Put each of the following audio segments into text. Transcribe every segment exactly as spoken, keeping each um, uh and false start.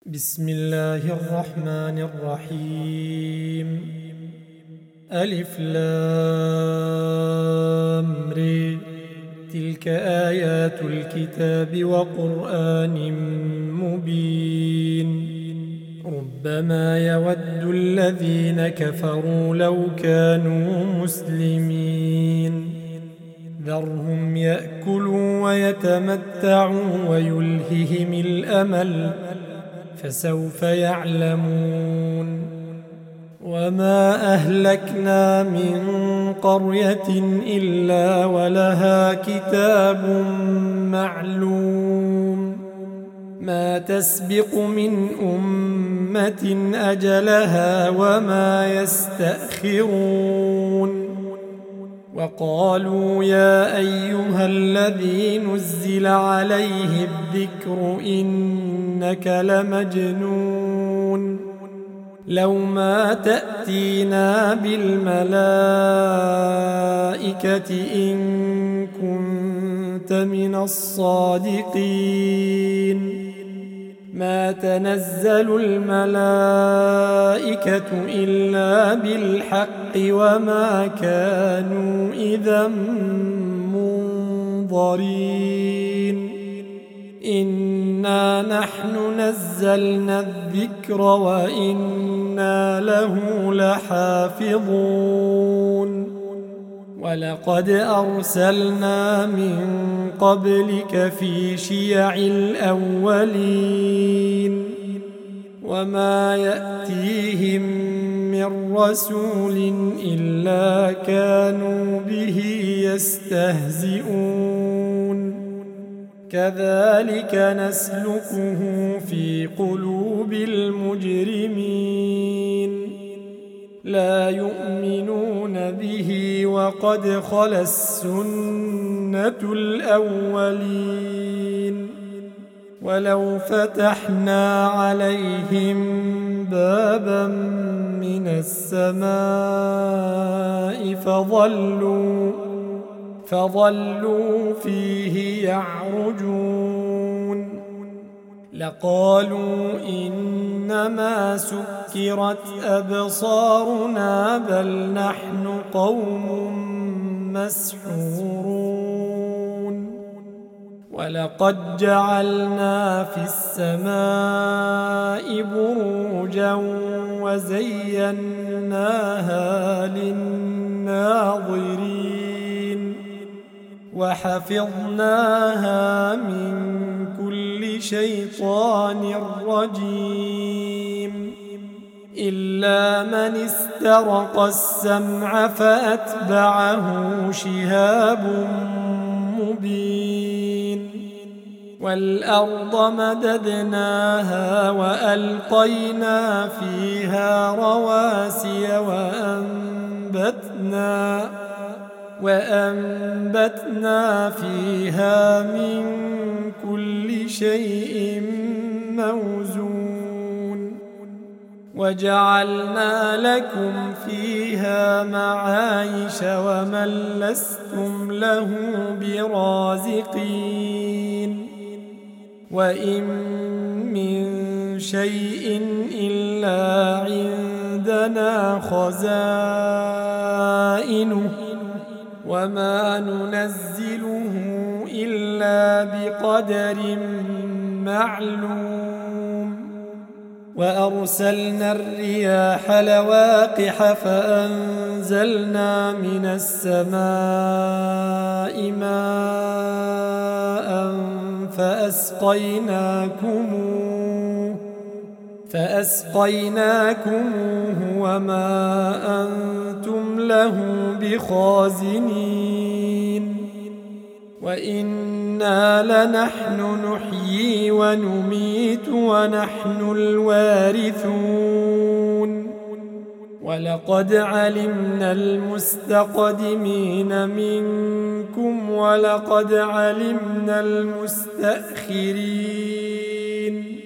بسم الله الرحمن الرحيم. ألف لام ر. تلك آيات الكتاب وقرآن مبين. ربما يود الذين كفروا لو كانوا مسلمين. ذرهم يأكلوا ويتمتعوا ويلههم الأمل فسوف يعلمون. وما أهلكنا من قرية إلا ولها كتاب معلوم ما تسبق من أمة أجلها وما يستأخرون. وقالوا يا أيها الذي نزل عليه الذكر إنك لمجنون لو ما تأتينا بالملائكة إن كنت من الصادقين. ما تنزل الملائكة إلا بالحق وما كانوا إذا منظرين. إنا نحن نزلنا الذكر وإنا له لحافظون. ولقد أرسلنا من قبلك في شيع الأولين وما يأتيهم من رسول إلا كانوا به يستهزئون. كذلك نسلكه في قلوب المجرمين. لا يؤمنون به وقد خلت السنة الأولين. ولو فتحنا عليهم بابا من السماء فظلوا فظلوا فيه يعرجون لقالوا إنما سكرت أبصارنا بل نحن قوم مسحورون. ولقد جعلنا في السماء بروجا وزيناها للناظرين وحفظناها من كل شيطان رجيم إلا من استرق السمع فأتبعه شهاب مبين. والأرض مددناها وألقينا فيها رواسي وأنبتنا وأنبتنا فيها من كل شيء موزون. وجعلنا لكم فيها معايش ومن لستم له برازقين. وإن من شيء إلا عندنا خزائنه وما ننزله إلا بقدر معلوم. وأرسلنا الرياح لواقح فأنزلنا من السماء ماء فأسقيناكموه فأسقيناكموه وما أنتم له بخازنين. وإنا لنحن نحيي ونميت ونحن الوارثون. ولقد علمنا المستقدمين منكم ولقد علمنا المستأخرين.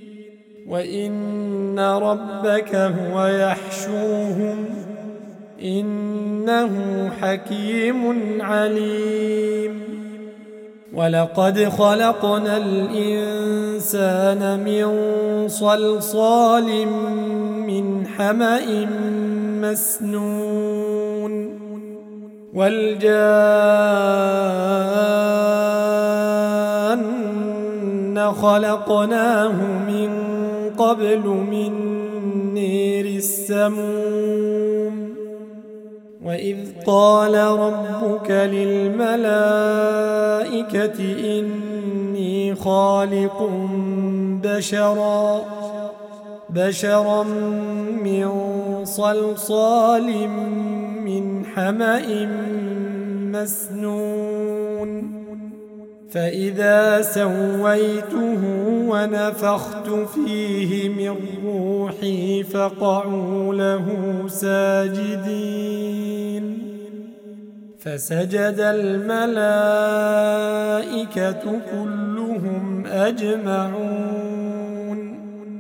وإن ربك هو يحشوهم إنه حكيم عليم. ولقد خلقنا الإنسان من صلصال من حمأ مسنون والجان خلقناه من قبل من نير السموم وإذ قال ربك للملائكة إني خالق بشرا بشرا من صلصال من حمأ مسنون فإذا سويته ونفخت فيه من روحي فقعوا له ساجدين فسجد الملائكة كلهم أجمعون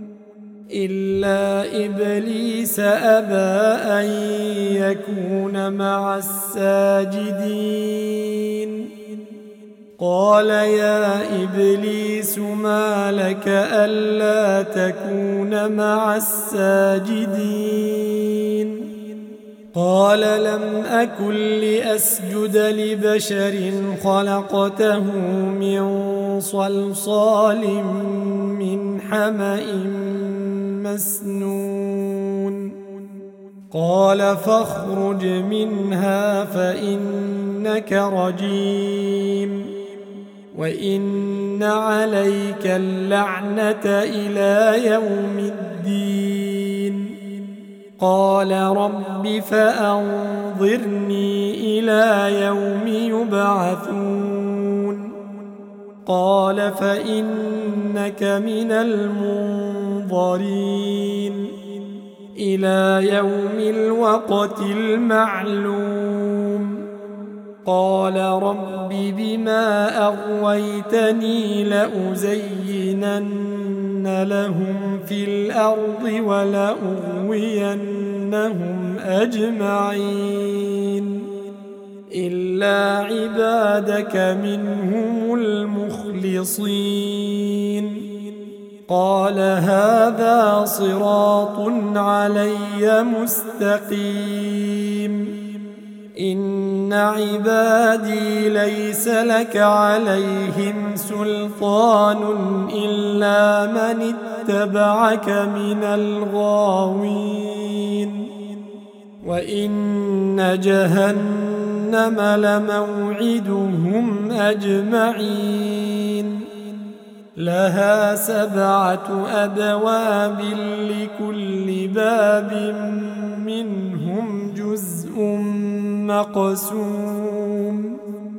إلا إبليس أبى أن يكون مع الساجدين قال يا إبليس ما لك ألا تكون مع الساجدين قال لم أكن لأسجد لبشر خلقته من صلصال من حمأ مسنون قال فاخرج منها فإنك رجيم وإن عليك اللعنة إلى يوم الدين قال رب فأنظرني إلى يوم يبعثون قال فإنك من المنظرين إلى يوم الوقت المعلوم قال رب بما أغويتني لأزينن لهم في الأرض ولأغوينهم أجمعين إلا عبادك منهم المخلصين قال هذا صراط علي مستقيم إن عبادي ليس لك عليهم سلطان إلا من اتبعك من الغاوين وإن جهنم لموعدهم أجمعين لها سبعة أبواب لكل باب منهم جزء مقسوم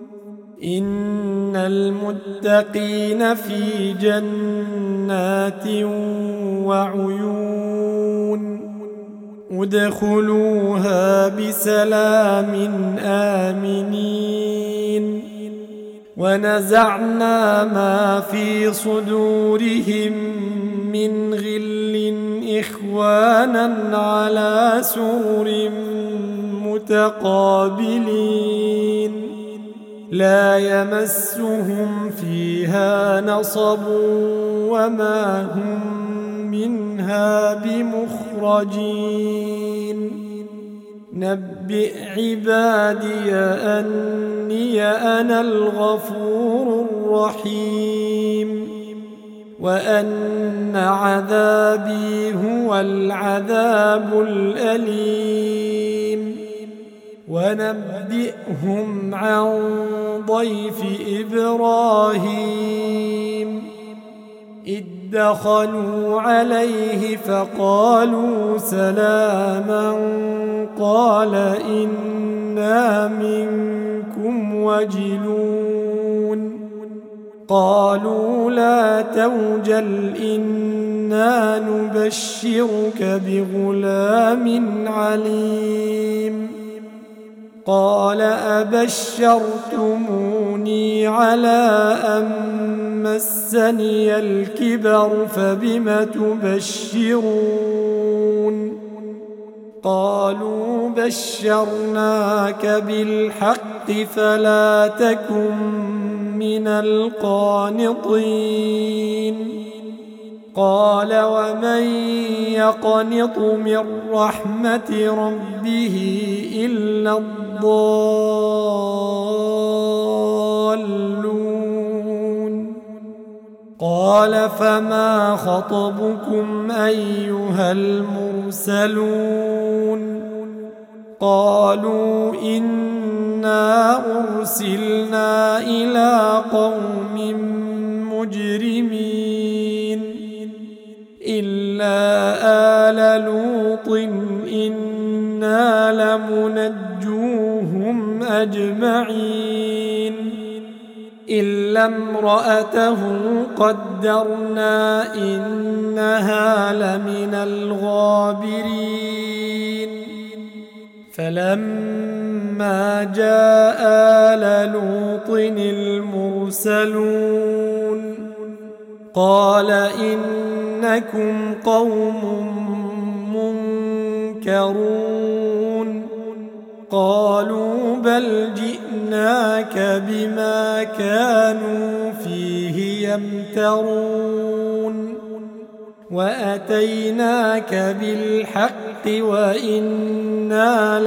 إن المتقين في جنات وعيون ادخلوها بسلام آمنين ونزعنا ما في صدورهم من غل إخوانا على سرر متقابلين لا يمسهم فيها نصب وما هم منها بمخرجين نبئ عبادي أني أنا الغفور الرحيم وأن عذابي هو العذاب الأليم ونبئهم عن ضيف إبراهيم إذ دخلوا عليه فقالوا سلاما قال إنا منكم وجلون قالوا لا توجل إنا نبشرك بغلام عليم قال أبشرتموني على أن مسني الكبر فبم تبشرون قالوا بشرناك بالحق فلا تكن من القانطين قال ومن يقنط من رحمة ربه إلا الضالون قال فما خطبكم أيها المرسلون قالوا إنا أرسلنا إلى قوم مجرمين إلا آل لوط إنا لمنجوهم أجمعين إلا امرأته قدرنا إنها لمن الغابرين فلما جاء آل لوط المرسلون قال إنكم قوم منكرون قالوا بل جئناك بما كانوا فيه يمترون وأتيناك بالحق وإنا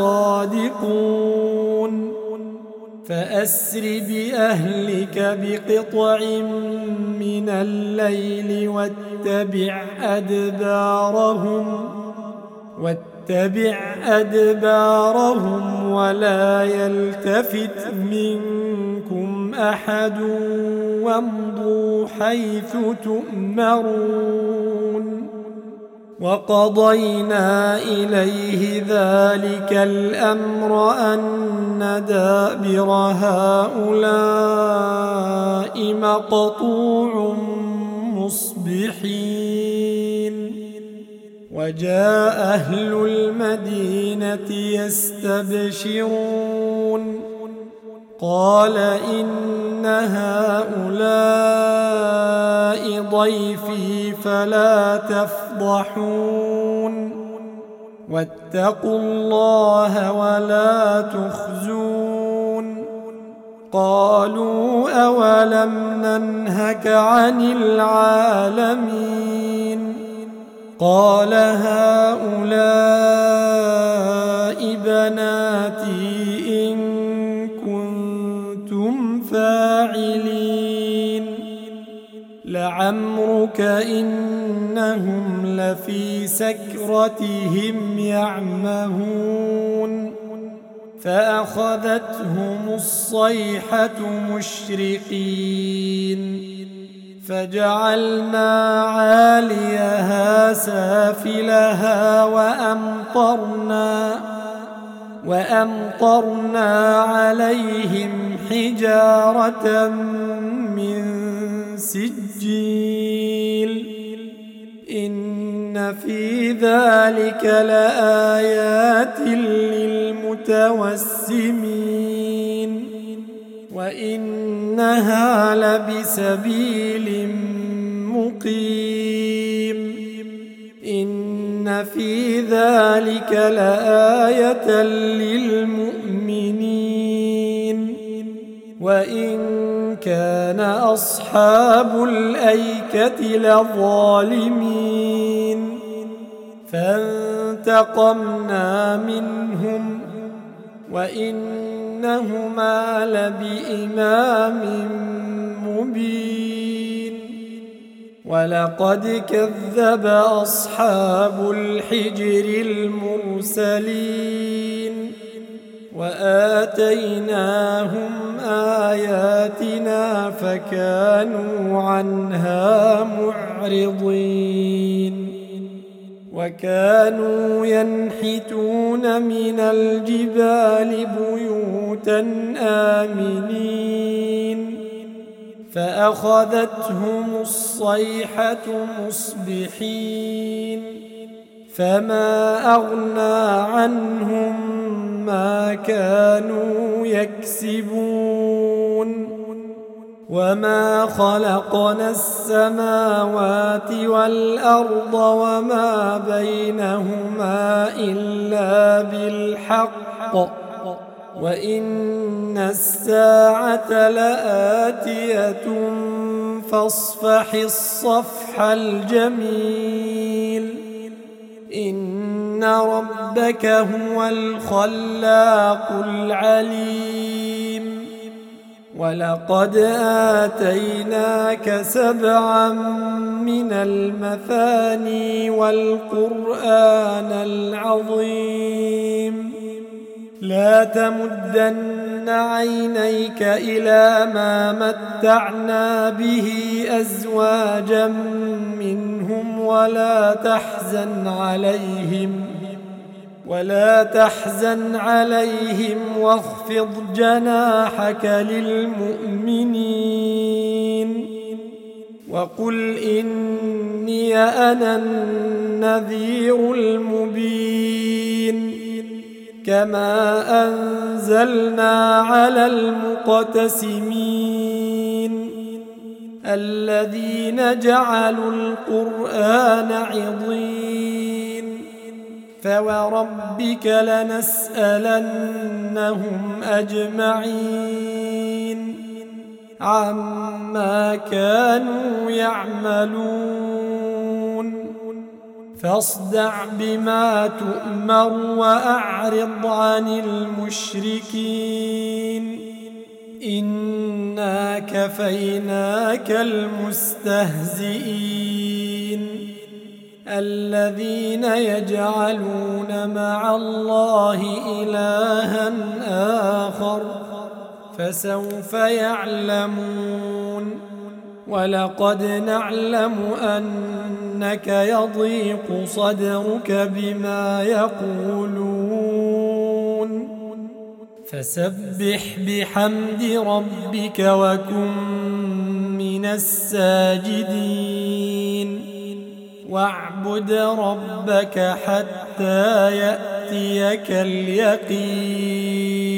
لصادقون فأسر بأهلك بقطع من الليل واتبع أدبارهم واتبع أدبارهم ولا يلتفت منكم أحد وامضوا حيث تؤمرون وقضينا إليه ذلك الأمر أن دابر هؤلاء مقطوع مصبحين وجاء أهل المدينة يستبشرون قال إن هؤلاء ضيفي فلا تفضحون واتقوا الله ولا تخزون قالوا أولم ننهك عن العالمين قال هؤلاء بناتي إن كنتم فاعلين لعمرك إنهم لفي سكرتهم يعمهون فأخذتهم الصيحة مشرقين فجعلنا عاليها سافلها وأمطرنا وأمطرنا عليهم حجارة من سجيل إن في ذلك لآيات للمتوسمين وإنها لبسبيل مقيم إن في ذلك لآية للمؤمنين وإن كان أصحاب الأيكة لظالمين فانتقمنا منهم وإنهما لبإمام مبين ولقد كذب أصحاب الحجر المرسلين وآتيناهم آياتنا فكانوا عنها معرضين وكانوا ينحتون من الجبال بيوتا آمنين فأخذتهم الصيحة مصبحين فما أغنى عنهم ما كانوا يكسبون وما خلقنا السماوات والأرض وما بينهما إلا بالحق وإن الساعة لآتية فاصفح الصفح الجميل إن ربك هو الخلاق العليم ولقد آتيناك سبعا من المثاني والقرآن العظيم لا تمدن عينيك إلى ما متعنا به أزواجا منهم ولا تحزن عليهم ولا تحزن عليهم واخفض جناحك للمؤمنين وقل إني أنا النذير المبين كما أنزلنا على المقتسمين الذين جعلوا القرآن عضين فوربك لنسألنهم أجمعين عما كانوا يعملون فاصدع بما تؤمر وأعرض عن المشركين إنا كفيناك المستهزئين الذين يجعلون مع الله إلها آخر فسوف يعلمون ولقد نعلم أنك يضيق صدرك بما يقولون فسبح بحمد ربك وكن من الساجدين واعبد ربك حتى يأتيك اليقين.